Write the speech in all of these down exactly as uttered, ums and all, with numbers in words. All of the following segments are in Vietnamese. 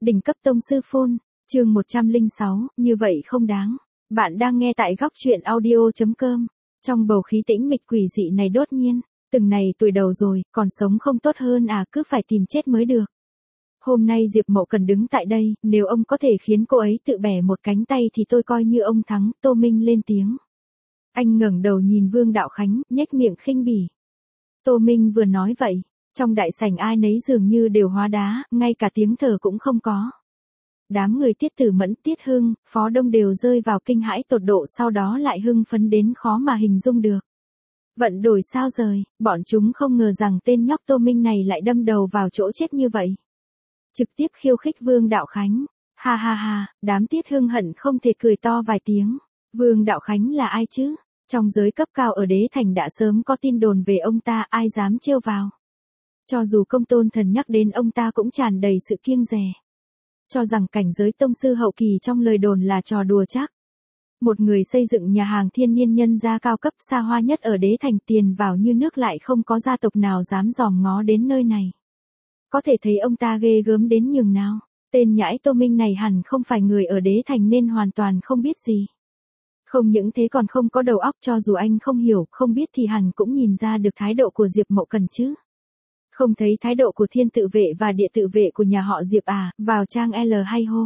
Đỉnh cấp tông sư phôn, chương một trăm lẻ sáu, như vậy không đáng. Bạn đang nghe tại góc truyện audio chấm com. Trong bầu khí tĩnh mịch quỷ dị này đột nhiên, từng này tuổi đầu rồi, còn sống không tốt hơn à, cứ phải tìm chết mới được. Hôm nay Diệp Mậu Cần đứng tại đây, nếu ông có thể khiến cô ấy tự bẻ một cánh tay thì tôi coi như ông thắng. Tô Minh lên tiếng. Anh ngẩng đầu nhìn Vương Đạo Khánh, nhếch miệng khinh bỉ. Tô Minh vừa nói vậy, trong đại sảnh ai nấy dường như đều hóa đá, ngay cả tiếng thở cũng không có. Đám người Tiết Tử Mẫn, Tiết Hưng, Phó Đông đều rơi vào kinh hãi tột độ, sau đó lại hưng phấn đến khó mà hình dung được. Vận đổi sao rời, bọn chúng không ngờ rằng tên nhóc Tô Minh này lại đâm đầu vào chỗ chết như vậy. Trực tiếp khiêu khích Vương Đạo Khánh. Ha ha ha, đám Tiết Hưng hận không thể cười to vài tiếng. Vương Đạo Khánh là ai chứ? Trong giới cấp cao ở Đế Thành đã sớm có tin đồn về ông ta, ai dám trêu vào. Cho dù Công Tôn Thần nhắc đến ông ta cũng tràn đầy sự kiêng dè. Cho rằng cảnh giới tông sư hậu kỳ trong lời đồn là trò đùa chắc. Một người xây dựng nhà hàng thiên niên nhân gia cao cấp xa hoa nhất ở Đế Thành, tiền vào như nước, lại không có gia tộc nào dám dòm ngó đến nơi này. Có thể thấy ông ta ghê gớm đến nhường nào. Tên nhãi Tô Minh này hẳn không phải người ở Đế Thành nên hoàn toàn không biết gì. Không những thế còn không có đầu óc, cho dù anh không hiểu, không biết thì hẳn cũng nhìn ra được thái độ của Diệp Mậu Cần chứ. Không thấy thái độ của thiên tự vệ và địa tự vệ của nhà họ Diệp à, vào trang L hay hô.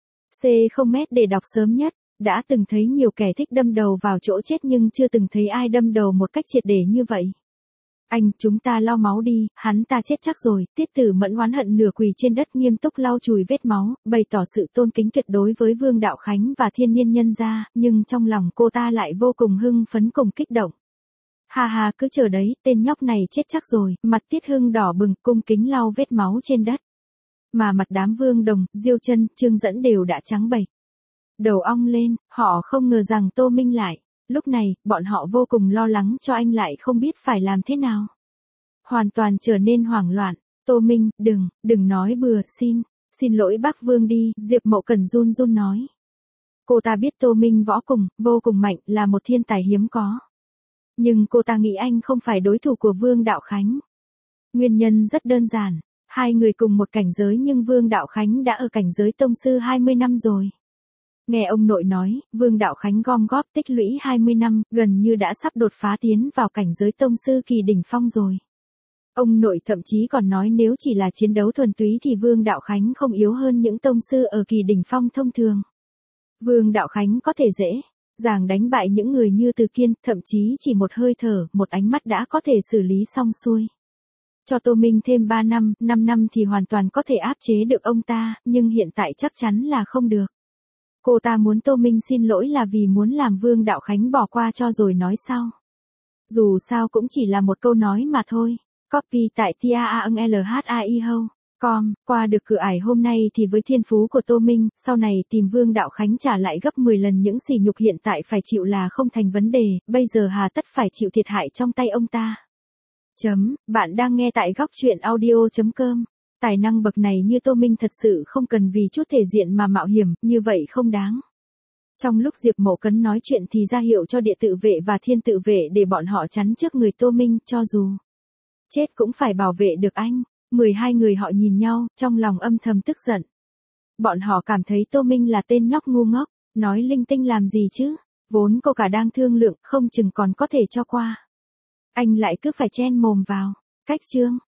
C không mét để đọc sớm nhất, đã từng thấy nhiều kẻ thích đâm đầu vào chỗ chết nhưng chưa từng thấy ai đâm đầu một cách triệt để như vậy. Anh, chúng ta lau máu đi, hắn ta chết chắc rồi. Tiết Tử Mẫn oán hận nửa quỳ trên đất nghiêm túc lau chùi vết máu, bày tỏ sự tôn kính tuyệt đối với Vương Đạo Khánh và thiên niên nhân gia, nhưng trong lòng cô ta lại vô cùng hưng phấn cùng kích động. Ha ha, cứ chờ đấy, tên nhóc này chết chắc rồi. Mặt Tiết Hưng đỏ bừng, cung kính lau vết máu trên đất. Mà mặt đám Vương Đồng, Diêu Chân, Trương Dẫn đều đã trắng bệch. Đầu ong lên, họ không ngờ rằng Tô Minh lại. Lúc này, bọn họ vô cùng lo lắng cho anh, lại không biết phải làm thế nào. Hoàn toàn trở nên hoảng loạn. Tô Minh, đừng, đừng nói bừa, xin, xin lỗi bác Vương đi, Diệp Mậu Cần run run nói. Cô ta biết Tô Minh võ cùng, vô cùng mạnh, là một thiên tài hiếm có. Nhưng cô ta nghĩ anh không phải đối thủ của Vương Đạo Khánh. Nguyên nhân rất đơn giản, hai người cùng một cảnh giới nhưng Vương Đạo Khánh đã ở cảnh giới tông sư hai mươi năm rồi. Nghe ông nội nói, Vương Đạo Khánh gom góp tích lũy hai mươi năm, gần như đã sắp đột phá tiến vào cảnh giới tông sư kỳ đỉnh phong rồi. Ông nội thậm chí còn nói nếu chỉ là chiến đấu thuần túy thì Vương Đạo Khánh không yếu hơn những tông sư ở kỳ đỉnh phong thông thường. Vương Đạo Khánh có thể dễ dàng đánh bại những người như Từ Kiên, thậm chí chỉ một hơi thở, một ánh mắt đã có thể xử lý xong xuôi. Cho Tô Minh thêm ba năm, năm năm thì hoàn toàn có thể áp chế được ông ta, nhưng hiện tại chắc chắn là không được. Cô ta muốn Tô Minh xin lỗi là vì muốn làm Vương Đạo Khánh bỏ qua cho rồi nói sau. Dù sao cũng chỉ là một câu nói mà thôi. Copy tại tiaanglhai.com. Com, qua được cửa ải hôm nay thì với thiên phú của Tô Minh, sau này tìm Vương Đạo Khánh trả lại gấp mười lần những sỉ nhục hiện tại phải chịu là không thành vấn đề, bây giờ hà tất phải chịu thiệt hại trong tay ông ta. Chấm, bạn đang nghe tại góc truyện audio chấm com. Tài năng bậc này như Tô Minh thật sự không cần vì chút thể diện mà mạo hiểm, như vậy không đáng. Trong lúc Diệp Mậu Cấn nói chuyện thì ra hiệu cho địa tự vệ và thiên tự vệ để bọn họ chắn trước người Tô Minh, cho dù chết cũng phải bảo vệ được anh. mười hai người họ nhìn nhau, trong lòng âm thầm tức giận. Bọn họ cảm thấy Tô Minh là tên nhóc ngu ngốc, nói linh tinh làm gì chứ, vốn cô cả đang thương lượng, không chừng còn có thể cho qua. Anh lại cứ phải chen mồm vào. Cách chương